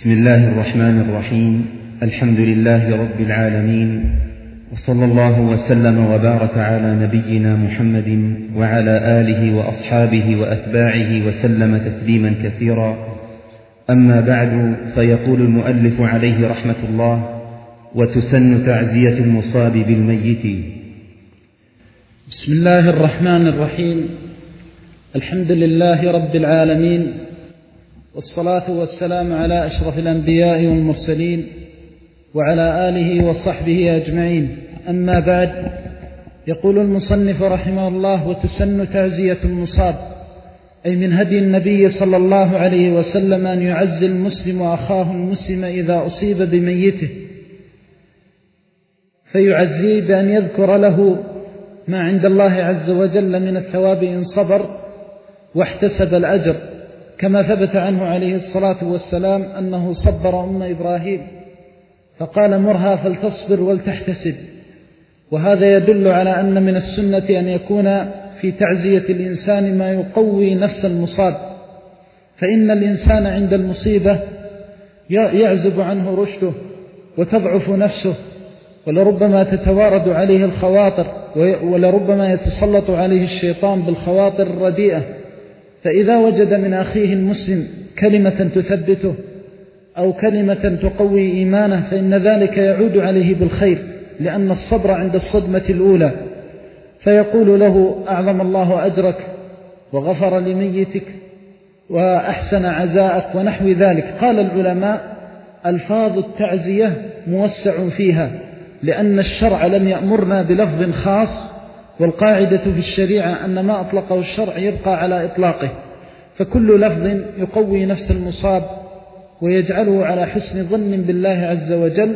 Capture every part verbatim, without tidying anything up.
بسم الله الرحمن الرحيم. الحمد لله رب العالمين، وصلى الله وسلم وبارك على نبينا محمد وعلى آله وأصحابه وأتباعه وسلم تسليما كثيرا. أما بعد، فيقول المؤلف عليه رحمة الله: وتسن تعزية المصاب بالميت. بسم الله الرحمن الرحيم. الحمد لله رب العالمين، والصلاة والسلام على أشرف الأنبياء والمرسلين وعلى آله وصحبه أجمعين. أما بعد، يقول المصنف رحمه الله: وتسن تعزية المصاب، أي من هدي النبي صلى الله عليه وسلم أن يعزي المسلم أخاه المسلم إذا أصيب بميته، فيعزيه بأن يذكر له ما عند الله عز وجل من الثواب إن صبر واحتسب الأجر، كما ثبت عنه عليه الصلاة والسلام أنه صبر أم إبراهيم فقال: مرها فلتصبر ولتحتسب. وهذا يدل على أن من السنة أن يكون في تعزية الإنسان ما يقوي نفس المصاب، فإن الإنسان عند المصيبة يعزب عنه رشده وتضعف نفسه، ولربما تتوارد عليه الخواطر، ولربما يتسلط عليه الشيطان بالخواطر الرديئة. فإذا وجد من أخيه المسلم كلمة تثبته أو كلمة تقوي إيمانه فإن ذلك يعود عليه بالخير، لأن الصبر عند الصدمة الأولى. فيقول له: أعظم الله أجرك وغفر لميتك وأحسن عزاءك ونحو ذلك. قال العلماء: ألفاظ التعزية موسع فيها، لأن الشرع لم يأمرنا بلفظ خاص، والقاعدة في الشريعة أن ما أطلقه الشرع يبقى على إطلاقه، فكل لفظ يقوي نفس المصاب ويجعله على حسن ظن بالله عز وجل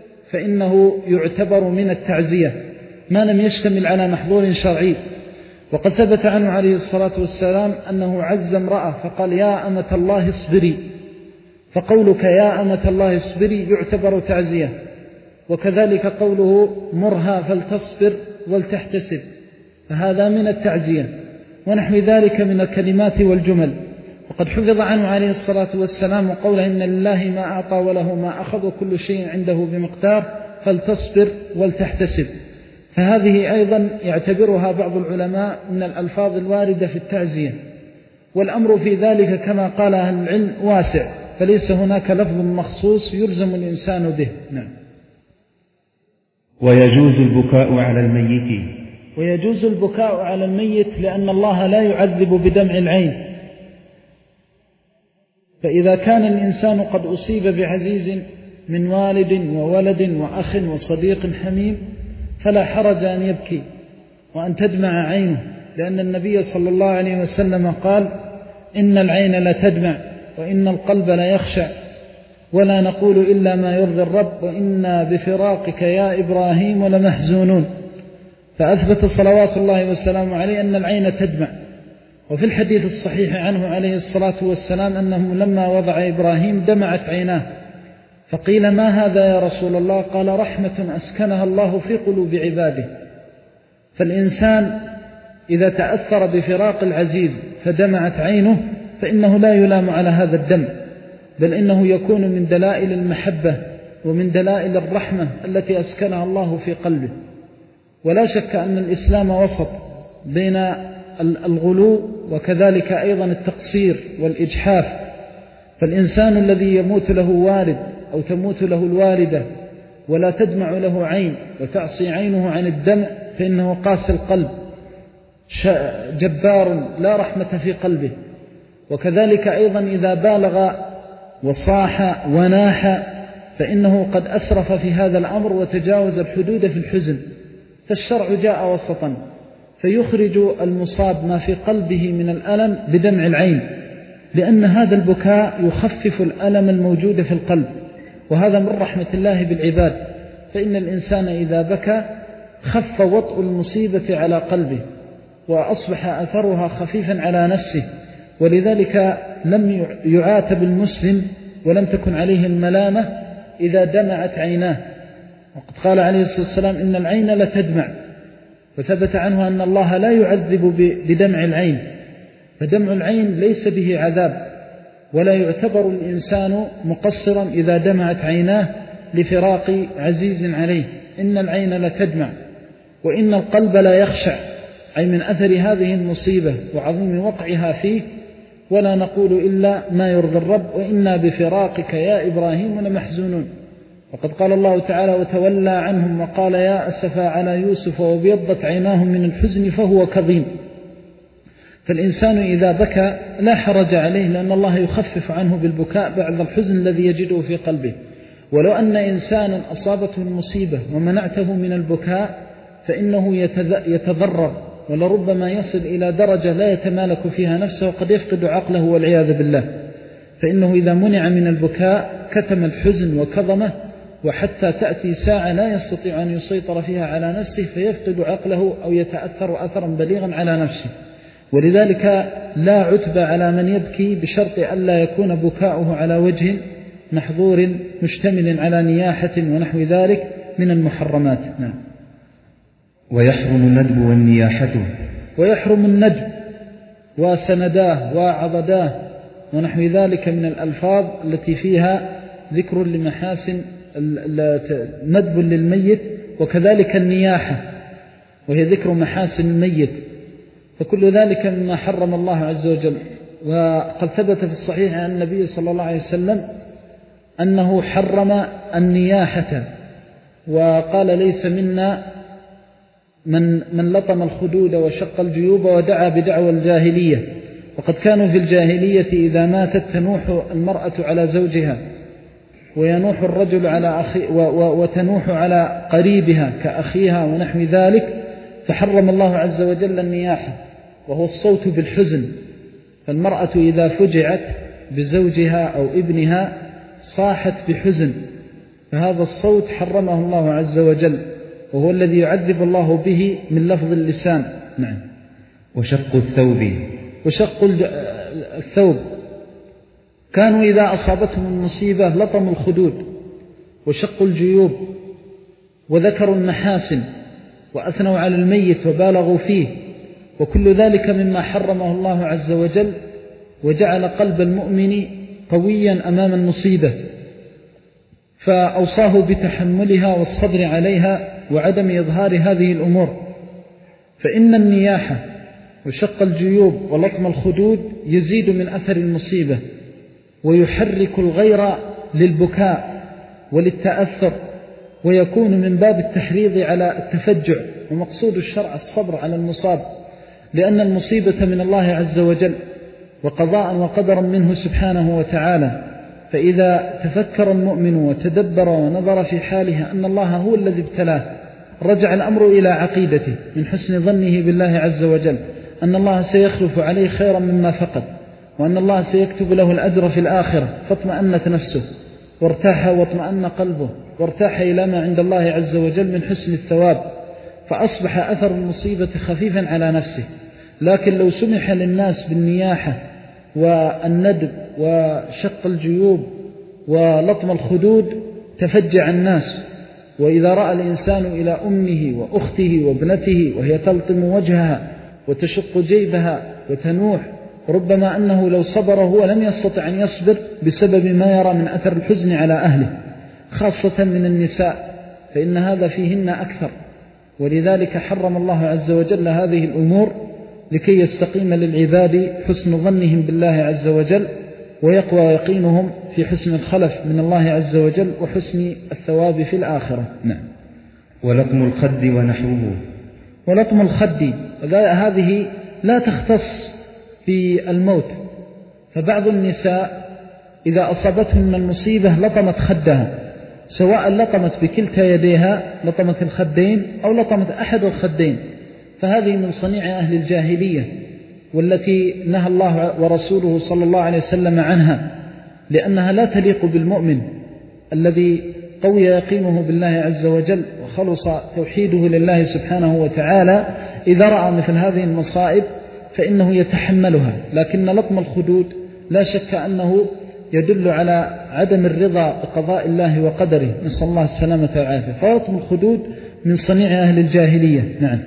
فإنه يعتبر من التعزية ما لم يشتمل على محظور شرعي. وقد ثبت عنه عليه الصلاة والسلام أنه عز امرأة فقال: يا أمة الله اصبري، فقولك يا أمة الله اصبري يعتبر تعزية. وكذلك قوله: مرها فلتصبر ولتحتسب، فهذا من التعزية، ونحو ذلك من الكلمات والجمل. وقد حفظ عنه عليه الصلاة والسلام قوله: إن لله ما أعطى وله ما أخذ وكل شيء عنده بمقدار، فلتصبر ولتحتسب. فهذه أيضا يعتبرها بعض العلماء من الألفاظ الواردة في التعزية، والأمر في ذلك كما قال أهل العلم واسع، فليس هناك لفظ مخصوص يلزم الإنسان به. نعم. ويجوز البكاء على الميت. ويجوز البكاء على الميت لأن الله لا يعذب بدمع العين، فإذا كان الإنسان قد أصيب بعزيز من والد وولد وأخ وصديق حميم فلا حرج أن يبكي وأن تدمع عينه، لأن النبي صلى الله عليه وسلم قال: إن العين لا تدمع وإن القلب لا يخشع، ولا نقول إلا ما يرضي الرب، وإنا بفراقك يا إبراهيم لمحزونون. فأثبت صلوات الله والسلام عليه أن العين تدمع. وفي الحديث الصحيح عنه عليه الصلاة والسلام أنه لما وضع إبراهيم دمعت عيناه، فقيل: ما هذا يا رسول الله؟ قال: رحمة أسكنها الله في قلوب عباده. فالإنسان إذا تأثر بفراق العزيز فدمعت عينه فإنه لا يلام على هذا الدمع، بل إنه يكون من دلائل المحبة ومن دلائل الرحمة التي أسكنها الله في قلبه. ولا شك أن الإسلام وسط بين الغلو وكذلك أيضا التقصير والإجحاف. فالإنسان الذي يموت له والد أو تموت له الوالدة ولا تدمع له عين وتعصي عينه عن الدمع فإنه قاسي القلب جبار لا رحمة في قلبه. وكذلك أيضا إذا بالغ وصاح وناح فإنه قد أسرف في هذا الأمر وتجاوز الحدود في الحزن. فالشرع جاء وسطا فيخرج المصاب ما في قلبه من الألم بدمع العين، لأن هذا البكاء يخفف الألم الموجود في القلب، وهذا من رحمة الله بالعباد. فإن الإنسان إذا بكى خف وطء المصيبة على قلبه وأصبح أثرها خفيفا على نفسه، ولذلك لم يعاتب المسلم ولم تكن عليه الملامة إذا دمعت عيناه. وقد قال عليه الصلاة والسلام: إن العين لتدمع. وثبت عنه أن الله لا يعذب بدمع العين، فدمع العين ليس به عذاب، ولا يعتبر الإنسان مقصرا إذا دمعت عيناه لفراق عزيز عليه. إن العين لتدمع وإن القلب لا يخشع، أي من أثر هذه المصيبة وعظيم وقعها فيه، ولا نقول إلا ما يرضي الرب، وإنا بفراقك يا إبراهيم لمحزونون. وقد قال الله تعالى: وتولى عنهم وقال يا أسفا على يوسف وابيضت عيناه من الحزن فهو كظيم. فالإنسان إذا بكى لا حرج عليه، لأن الله يخفف عنه بالبكاء بعد الحزن الذي يجده في قلبه. ولو أن إنسانا أصابته المصيبة ومنعته من البكاء فإنه يتضرر، ولربما يصل إلى درجة لا يتمالك فيها نفسه وقد يفقد عقله والعياذ بالله. فإنه إذا منع من البكاء كتم الحزن وكظمه، وحتى تأتي ساعة لا يستطيع أن يسيطر فيها على نفسه فيفقد عقله أو يتأثر أثرا بليغا على نفسه. ولذلك لا عتب على من يبكي بشرط ألا يكون بكاؤه على وجه محظور مشتمل على نياحة ونحو ذلك من المحرمات. نعم. ويحرم الندب والنياحة. ويحرم الندب وسنداه وعضداه ونحو ذلك من الألفاظ التي فيها ذكر لمحاسن ندب للميت، وكذلك النياحة وهي ذكر محاسن الميت، فكل ذلك مما حرم الله عز وجل. وقد ثبت في الصحيح عن النبي صلى الله عليه وسلم أنه حرم النياحة، وقال: ليس منا من, من لطم الخدود وشق الجيوب ودعا بدعوى الجاهلية. وقد كانوا في الجاهلية إذا ماتت تنوح المرأة على زوجها، وينوح الرجل على أخي وتنوح على قريبها كأخيها ونحو ذلك، فحرم الله عز وجل النياحة وهو الصوت بالحزن. فالمرأة إذا فجعت بزوجها أو ابنها صاحت بحزن، فهذا الصوت حرمه الله عز وجل، وهو الذي يعذب الله به من لفظ اللسان. نعم. وشق الثوب. وشق الثوب، كانوا إذا أصابتهم المصيبة لطموا الخدود وشقوا الجيوب وذكروا المحاسن وأثنوا على الميت وبالغوا فيه، وكل ذلك مما حرمه الله عز وجل، وجعل قلب المؤمن قويا أمام المصيبة، فأوصاه بتحملها والصبر عليها وعدم إظهار هذه الأمور. فإن النياحة وشق الجيوب ولطم الخدود يزيد من أثر المصيبة، ويحرك الغير للبكاء وللتأثر، ويكون من باب التحريض على التفجع. ومقصود الشرع الصبر على المصاب، لأن المصيبة من الله عز وجل وقضاء وقدرا منه سبحانه وتعالى. فإذا تفكر المؤمن وتدبر ونظر في حاله أن الله هو الذي ابتلاه، رجع الأمر إلى عقيدته من حسن ظنه بالله عز وجل أن الله سيخلف عليه خيرا مما فقد، وأن الله سيكتب له الأجر في الآخرة، فاطمأنت نفسه وارتاح واطمأن قلبه وارتاح إلى ما عند الله عز وجل من حسن الثواب، فأصبح أثر المصيبة خفيفا على نفسه. لكن لو سمح للناس بالنياحة والندب وشق الجيوب ولطم الخدود تفجع الناس. وإذا رأى الإنسان إلى أمه وأخته وابنته وهي تلطم وجهها وتشق جيبها وتنوح، ربما أنه لو صبر هو لم يستطع أن يصبر بسبب ما يرى من أثر الحزن على أهله، خاصة من النساء، فإن هذا فيهن أكثر. ولذلك حرم الله عز وجل هذه الأمور لكي يستقيم للعباد حسن ظنهم بالله عز وجل، ويقوى يقينهم في حسن الخلف من الله عز وجل وحسن الثواب في الآخرة. نعم. ولطم الخد ونحوه. ولطم الخد هذه لا تختص بالموت، فبعض النساء إذا أصابتهن المصيبة لطمت خدها، سواء لطمت بكلتا يديها، لطمت الخدين أو لطمت أحد الخدين، فهذه من صنيع أهل الجاهلية، والتي نهى الله ورسوله صلى الله عليه وسلم عنها، لأنها لا تليق بالمؤمن الذي قوي يقينه بالله عز وجل وخلص توحيده لله سبحانه وتعالى. إذا رأى مثل هذه المصائب فإنه يتحملها. لكن لطم الخدود لا شك أنه يدل على عدم الرضا بقضاء الله وقدره، نسأل الله السلامة والعافية. فلطم الخدود من صنيع أهل الجاهلية. نعم.